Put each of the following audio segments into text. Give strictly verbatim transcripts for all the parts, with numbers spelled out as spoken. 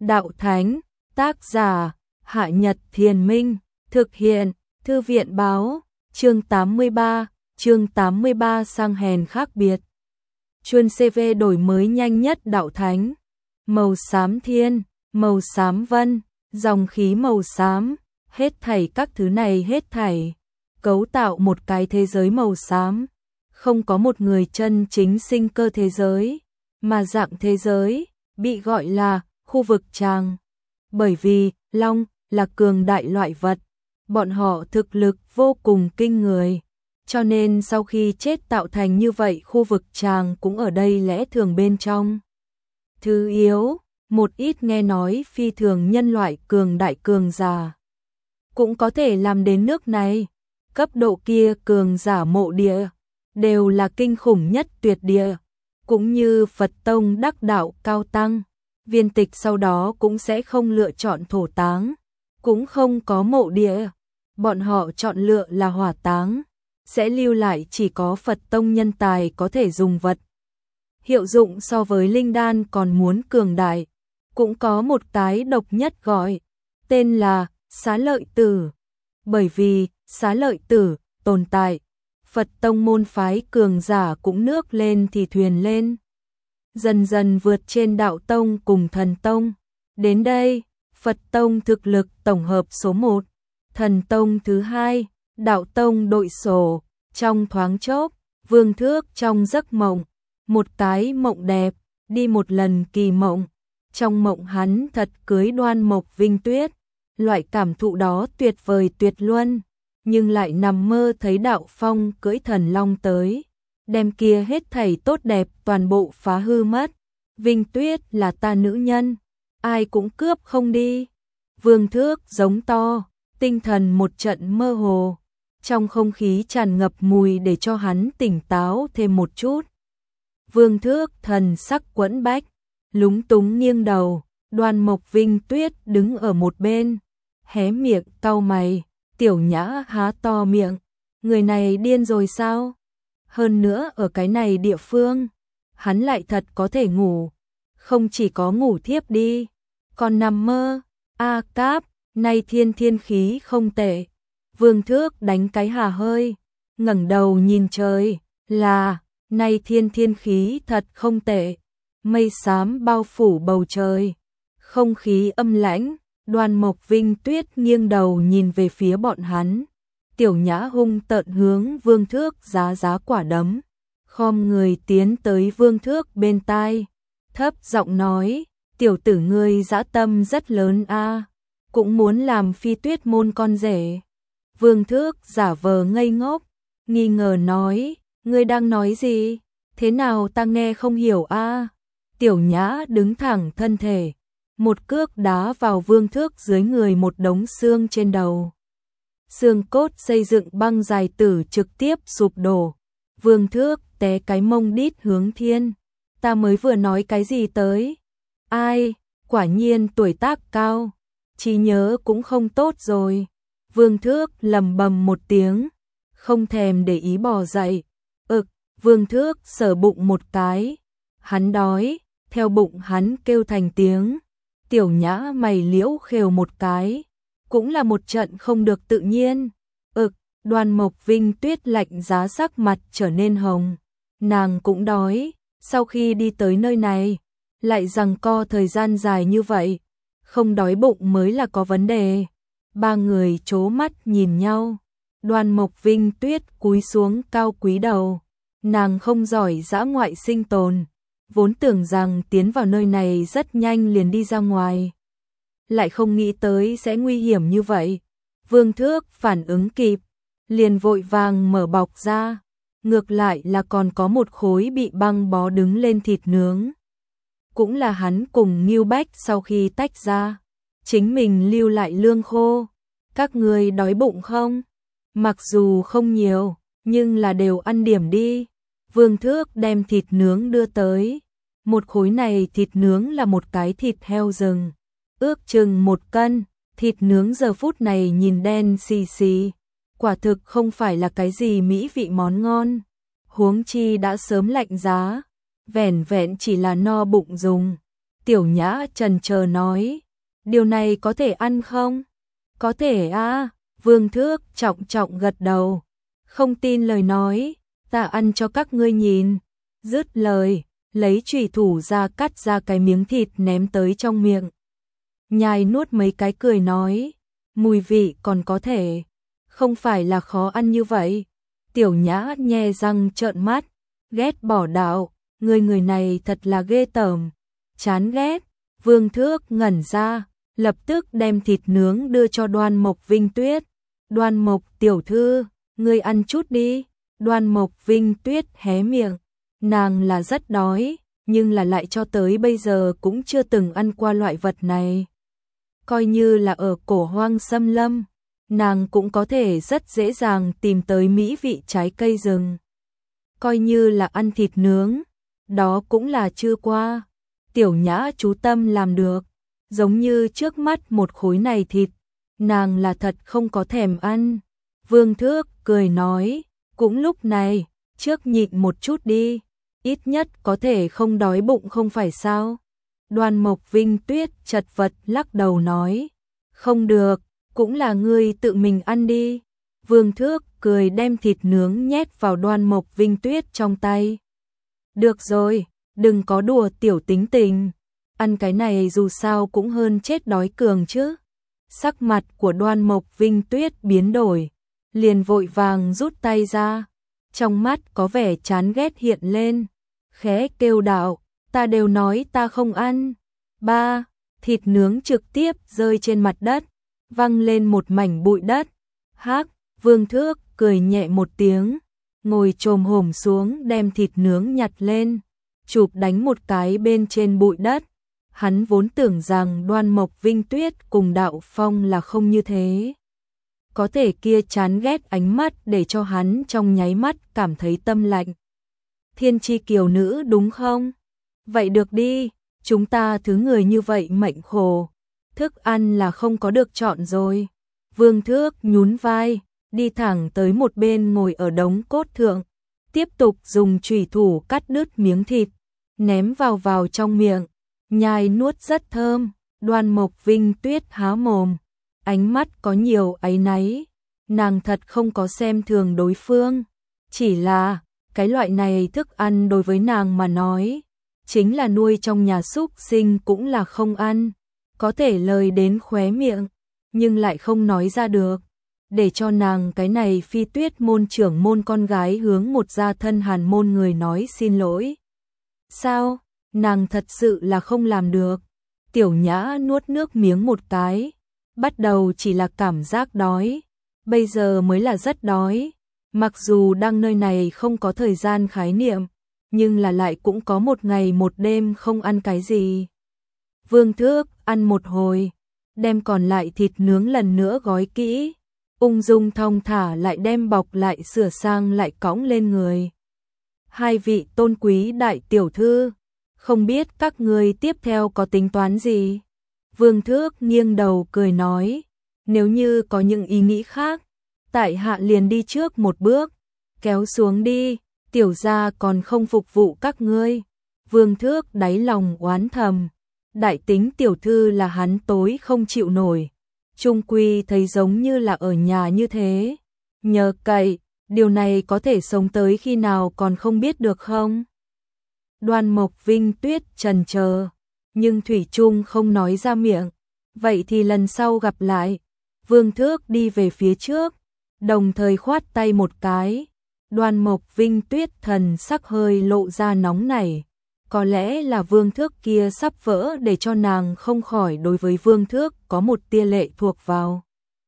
Đạo Thánh, tác giả, Hạ Nhật Thiền Minh, thực hiện, Thư viện Báo, chương tám mươi ba, chương tám mươi ba sang hèn khác biệt. Chuân xê vê đổi mới nhanh nhất Đạo Thánh, màu xám thiên, màu xám vân, dòng khí màu xám, hết thảy các thứ này hết thảy, cấu tạo một cái thế giới màu xám, không có một người chân chính sinh cơ thế giới, mà dạng thế giới, bị gọi là khu vực tràng. Bởi vì, Long, là cường đại loại vật, bọn họ thực lực vô cùng kinh người, cho nên sau khi chết tạo thành như vậy khu vực tràng cũng ở đây lẽ thường bên trong. Thứ yếu, một ít nghe nói phi thường nhân loại cường đại cường giả, cũng có thể làm đến nước này, cấp độ kia cường giả mộ địa, đều là kinh khủng nhất tuyệt địa, cũng như Phật Tông đắc đạo cao tăng. Viên Tịch sau đó cũng sẽ không lựa chọn thổ táng, cũng không có mộ địa, bọn họ chọn lựa là hỏa táng, sẽ lưu lại chỉ có Phật Tông nhân tài có thể dùng vật. Hiệu dụng so với linh đan còn muốn cường đại, cũng có một cái độc nhất gọi, tên là xá lợi tử. Bởi vì xá lợi tử tồn tại, Phật Tông môn phái cường giả cũng nước lên thì thuyền lên, dần dần vượt trên Đạo Tông cùng Thần Tông. Đến đây, Phật Tông thực lực tổng hợp số một, Thần Tông thứ hai, Đạo Tông đội sổ. Trong thoáng chốc, Vương Thước trong giấc mộng, một cái mộng đẹp, đi một lần kỳ mộng, trong mộng hắn thật cưới Đoan Mộc Vinh Tuyết, loại cảm thụ đó tuyệt vời tuyệt luân, nhưng lại nằm mơ thấy Đạo Phong cưỡi thần long tới, đem kia hết thảy tốt đẹp toàn bộ phá hư mất. Vinh Tuyết là ta nữ nhân, ai cũng cướp không đi. Vương Thước giống to, tinh thần một trận mơ hồ, trong không khí tràn ngập mùi để cho hắn tỉnh táo thêm một chút. Vương Thước thần sắc quẫn bách, lúng túng nghiêng đầu, Đoan Mộc Vinh Tuyết đứng ở một bên, hé miệng cau mày, Tiểu Nhã há to miệng, người này điên rồi sao? Hơn nữa ở cái này địa phương, hắn lại thật có thể ngủ, không chỉ có ngủ thiếp đi, còn nằm mơ. A Cáp, nay thiên thiên khí không tệ. Vương Thước đánh cái hà hơi, ngẩng đầu nhìn trời, là, nay thiên thiên khí thật không tệ. Mây xám bao phủ bầu trời, không khí âm lãnh. Đoan Mộc Vinh Tuyết nghiêng đầu nhìn về phía bọn hắn. Tiểu Nhã hung tợn hướng Vương Thước giá giá quả đấm, khom người tiến tới Vương Thước bên tai, thấp giọng nói, tiểu tử ngươi dã tâm rất lớn a, cũng muốn làm Phi Tuyết môn con rể. Vương Thước giả vờ ngây ngốc, nghi ngờ nói, ngươi đang nói gì? Thế nào ta nghe không hiểu a? Tiểu Nhã đứng thẳng thân thể, một cước đá vào Vương Thước dưới người một đống xương trên đầu. Xương cốt xây dựng băng dài tử trực tiếp sụp đổ. Vương Thước té cái mông đít hướng thiên. Ta mới vừa nói cái gì tới? Ai, quả nhiên tuổi tác cao, trí nhớ cũng không tốt rồi. Vương Thước lầm bầm một tiếng, không thèm để ý bò dậy. Ực, Vương Thước sờ bụng một cái. Hắn đói, theo bụng hắn kêu thành tiếng. Tiểu Nhã mày liễu khều một cái, cũng là một trận không được tự nhiên. Ực, Đoan Mộc Vinh Tuyết lạnh giá sắc mặt trở nên hồng. Nàng cũng đói, sau khi đi tới nơi này, lại giằng co thời gian dài như vậy, không đói bụng mới là có vấn đề. Ba người chố mắt nhìn nhau, Đoan Mộc Vinh Tuyết cúi xuống cao quý đầu. Nàng không giỏi dã ngoại sinh tồn, vốn tưởng rằng tiến vào nơi này rất nhanh liền đi ra ngoài, lại không nghĩ tới sẽ nguy hiểm như vậy. Vương Thước phản ứng kịp, liền vội vàng mở bọc ra, ngược lại là còn có một khối bị băng bó đứng lên thịt nướng. Cũng là hắn cùng Ngưu Bách sau khi tách ra, chính mình lưu lại lương khô. Các người đói bụng không? Mặc dù không nhiều, nhưng là đều ăn điểm đi. Vương Thước đem thịt nướng đưa tới. Một khối này thịt nướng là một cái thịt heo rừng, ước chừng một cân. Thịt nướng giờ phút này nhìn đen xì xì, quả thực không phải là cái gì mỹ vị món ngon. Huống chi đã sớm lạnh giá, vẻn vẹn chỉ là no bụng dùng, Tiểu Nhã chần chờ nói, điều này có thể ăn không? Có thể à, Vương Thước trọng trọng gật đầu, không tin lời nói, ta ăn cho các ngươi nhìn. Dứt lời, lấy chùy thủ ra cắt ra cái miếng thịt ném tới trong miệng. Nhai nuốt mấy cái cười nói, mùi vị còn có thể, không phải là khó ăn như vậy. Tiểu Nhã nhe răng trợn mắt, ghét bỏ đạo, người người này thật là ghê tởm, chán ghét. Vương Thước ngẩn ra, lập tức đem thịt nướng đưa cho Đoan Mộc Vinh Tuyết. Đoan Mộc tiểu thư, ngươi ăn chút đi. Đoan Mộc Vinh Tuyết hé miệng, nàng là rất đói, nhưng là lại cho tới bây giờ cũng chưa từng ăn qua loại vật này. Coi như là ở cổ hoang xâm lâm, nàng cũng có thể rất dễ dàng tìm tới mỹ vị trái cây rừng. Coi như là ăn thịt nướng, đó cũng là chưa qua. Tiểu Nhã chú tâm làm được, giống như trước mắt một khối này thịt, nàng là thật không có thèm ăn. Vương Thước cười nói, cũng lúc này, trước nhịn một chút đi, ít nhất có thể không đói bụng không phải sao. Đoan Mộc Vinh Tuyết chật vật lắc đầu nói, không được, cũng là ngươi tự mình ăn đi. Vương Thước cười đem thịt nướng nhét vào Đoan Mộc Vinh Tuyết trong tay. Được rồi, đừng có đùa tiểu tính tình, ăn cái này dù sao cũng hơn chết đói cường chứ. Sắc mặt của Đoan Mộc Vinh Tuyết biến đổi, liền vội vàng rút tay ra, trong mắt có vẻ chán ghét hiện lên, khẽ kêu đạo, ta đều nói ta không ăn. Ba, thịt nướng trực tiếp rơi trên mặt đất, văng lên một mảnh bụi đất. Hắc, Vương Thước cười nhẹ một tiếng, ngồi chồm hổm xuống đem thịt nướng nhặt lên, chụp đánh một cái bên trên bụi đất. Hắn vốn tưởng rằng Đoan Mộc Vinh Tuyết cùng Đạo Phong là không như thế. Có thể kia chán ghét ánh mắt để cho hắn trong nháy mắt cảm thấy tâm lạnh. Thiên chi kiều nữ đúng không? Vậy được đi, chúng ta thứ người như vậy mệnh khổ, thức ăn là không có được chọn rồi. Vương Thước nhún vai, đi thẳng tới một bên ngồi ở đống cốt thượng, tiếp tục dùng chùy thủ cắt đứt miếng thịt, ném vào vào trong miệng, nhai nuốt rất thơm. Đoan Mộc Vinh Tuyết há mồm, ánh mắt có nhiều áy náy, nàng thật không có xem thường đối phương, chỉ là cái loại này thức ăn đối với nàng mà nói, chính là nuôi trong nhà súc sinh cũng là không ăn, có thể lời đến khóe miệng, nhưng lại không nói ra được, để cho nàng cái này Phi Tuyết môn trưởng môn con gái hướng một gia thân Hàn môn người nói xin lỗi. Sao? Nàng thật sự là không làm được. Tiểu Nhã nuốt nước miếng một cái, bắt đầu chỉ là cảm giác đói, bây giờ mới là rất đói. Mặc dù đang nơi này không có thời gian khái niệm, nhưng là lại cũng có một ngày một đêm không ăn cái gì. Vương Thước ăn một hồi, đem còn lại thịt nướng lần nữa gói kỹ, ung dung thong thả lại đem bọc lại sửa sang lại cõng lên người. Hai vị tôn quý đại tiểu thư, không biết các người tiếp theo có tính toán gì? Vương Thước nghiêng đầu cười nói, nếu như có những ý nghĩ khác, tại hạ liền đi trước một bước, kéo xuống đi, tiểu gia còn không phục vụ các ngươi. Vương Thước đáy lòng oán thầm, đại tính tiểu thư là hắn tối không chịu nổi, chung quy thấy giống như là ở nhà như thế, nhờ cậy, điều này có thể sống tới khi nào còn không biết được không? Đoan Mộc Vinh Tuyết chần chờ, nhưng thủy chung không nói ra miệng. Vậy thì lần sau gặp lại. Vương Thước đi về phía trước, đồng thời khoát tay một cái. Đoan Mộc Vinh Tuyết thần sắc hơi lộ ra nóng nảy. Có lẽ là Vương Thước kia sắp vỡ để cho nàng không khỏi đối với Vương Thước có một tia lệ thuộc vào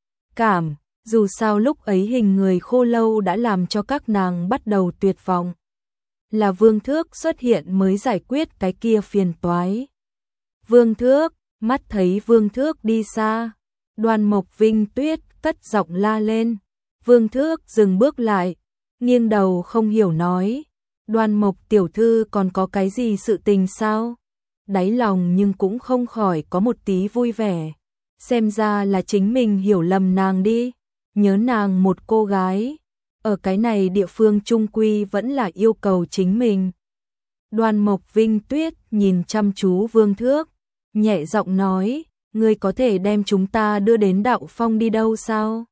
cảm. Dù sao lúc ấy hình người khô lâu đã làm cho các nàng bắt đầu tuyệt vọng. Là Vương Thước xuất hiện mới giải quyết cái kia phiền toái. Vương Thước, mắt thấy Vương Thước đi xa, Đoan Mộc Vinh Tuyết cất giọng la lên. Vương Thước dừng bước lại, nghiêng đầu không hiểu nói, Đoan Mộc tiểu thư còn có cái gì sự tình sao? Đáy lòng nhưng cũng không khỏi có một tí vui vẻ, xem ra là chính mình hiểu lầm nàng đi, nhớ nàng một cô gái, ở cái này địa phương trung quy vẫn là yêu cầu chính mình. Đoan Mộc Vinh Tuyết nhìn chăm chú Vương Thước, nhẹ giọng nói, ngươi có thể đem chúng ta đưa đến đạo phong đi đâu sao?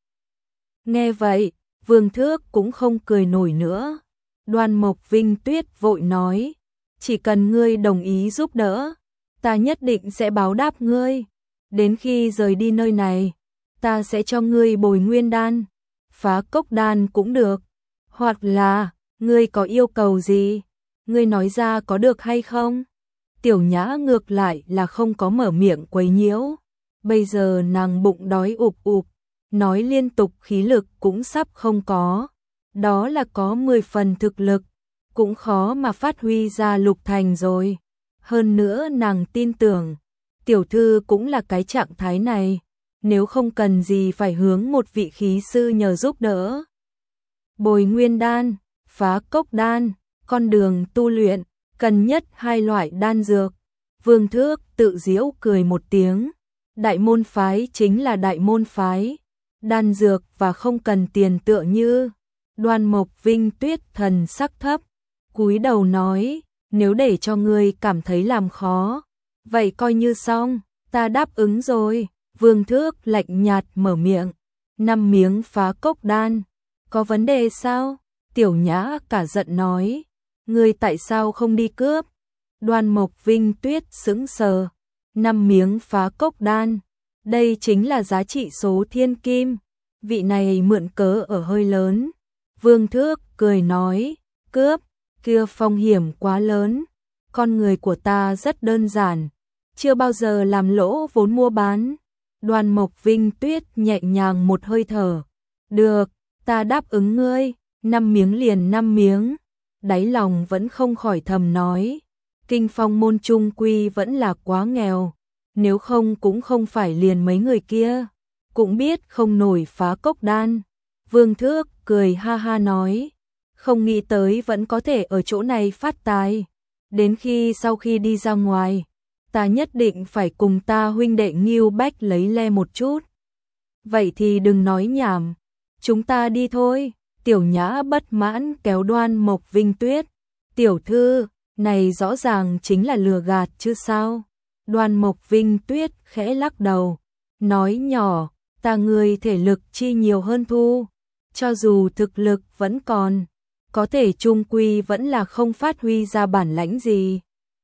Nghe vậy, Vương Thước cũng không cười nổi nữa. Đoan Mộc Vinh Tuyết vội nói, chỉ cần ngươi đồng ý giúp đỡ, ta nhất định sẽ báo đáp ngươi. Đến khi rời đi nơi này, ta sẽ cho ngươi bồi nguyên đan, phá cốc đan cũng được. Hoặc là, ngươi có yêu cầu gì? Ngươi nói ra có được hay không? Tiểu Nhã ngược lại là không có mở miệng quấy nhiễu. Bây giờ nàng bụng đói ụp ụp, nói liên tục khí lực cũng sắp không có. Đó là có mười phần thực lực, cũng khó mà phát huy ra lục thành rồi. Hơn nữa nàng tin tưởng, tiểu thư cũng là cái trạng thái này, nếu không cần gì phải hướng một vị khí sư nhờ giúp đỡ. Bồi nguyên đan, phá cốc đan, con đường tu luyện, cần nhất hai loại đan dược. Vương Thước tự giễu cười một tiếng, đại môn phái chính là đại môn phái, đan dược và không cần tiền tựa như. Đoan Mộc Vinh Tuyết thần sắc thấp, cúi đầu nói, nếu để cho ngươi cảm thấy làm khó, vậy coi như xong, ta đáp ứng rồi. Vương Thước lạnh nhạt mở miệng, năm miếng phá cốc đan, có vấn đề sao? Tiểu Nhã cả giận nói, ngươi tại sao không đi cướp? Đoan Mộc Vinh Tuyết sững sờ, năm miếng phá cốc đan, đây chính là giá trị số thiên kim, vị này mượn cớ ở hơi lớn. Vương Thước cười nói, cướp, kia phong hiểm quá lớn, con người của ta rất đơn giản, chưa bao giờ làm lỗ vốn mua bán. Đoan Mộc Vinh Tuyết nhẹ nhàng một hơi thở, được, ta đáp ứng ngươi, năm miếng liền năm miếng. Đáy lòng vẫn không khỏi thầm nói, Kinh Phong môn trung quy vẫn là quá nghèo, nếu không cũng không phải liền mấy người kia, cũng biết không nổi phá cốc đan. Vương Thước cười ha ha nói, không nghĩ tới vẫn có thể ở chỗ này phát tài, đến khi sau khi đi ra ngoài, ta nhất định phải cùng ta huynh đệ Ngưu Bách lấy le một chút. Vậy thì đừng nói nhảm, chúng ta đi thôi. Tiểu Nhã bất mãn kéo Đoan Mộc Vinh Tuyết, tiểu thư, này rõ ràng chính là lừa gạt chứ sao? Đoan Mộc Vinh Tuyết khẽ lắc đầu, nói nhỏ, ta người thể lực chi nhiều hơn Thu, cho dù thực lực vẫn còn, có thể chung quy vẫn là không phát huy ra bản lãnh gì.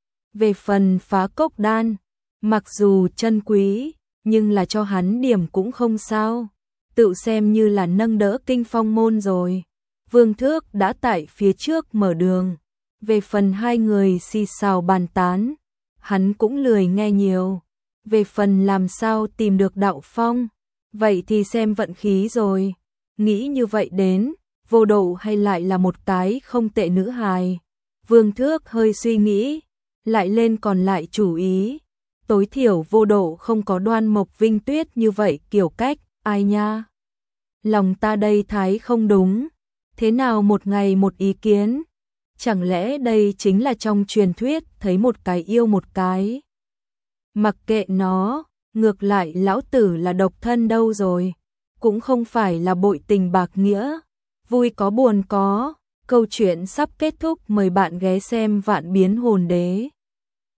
Về phần phá cốc đan, mặc dù chân quý, nhưng là cho hắn điểm cũng không sao, tự xem như là nâng đỡ Kinh Phong môn rồi. Vương Thước đã tại phía trước mở đường, về phần hai người xì xào bàn tán, hắn cũng lười nghe nhiều. Về phần làm sao tìm được đạo phong, vậy thì xem vận khí rồi. Nghĩ như vậy đến, Vô Độ hay lại là một cái không tệ nữ hài. Vương Thước hơi suy nghĩ, lại lên còn lại chủ ý. Tối thiểu Vô Độ không có Đoan Mộc Vinh Tuyết như vậy kiểu cách, ai nha. Lòng ta đây thái không đúng, thế nào một ngày một ý kiến, chẳng lẽ đây chính là trong truyền thuyết thấy một cái yêu một cái. Mặc kệ nó, ngược lại lão tử là độc thân đâu rồi, cũng không phải là bội tình bạc nghĩa, vui có buồn có. Câu chuyện sắp kết thúc, mời bạn ghé xem Vạn Biến Hồn Đế.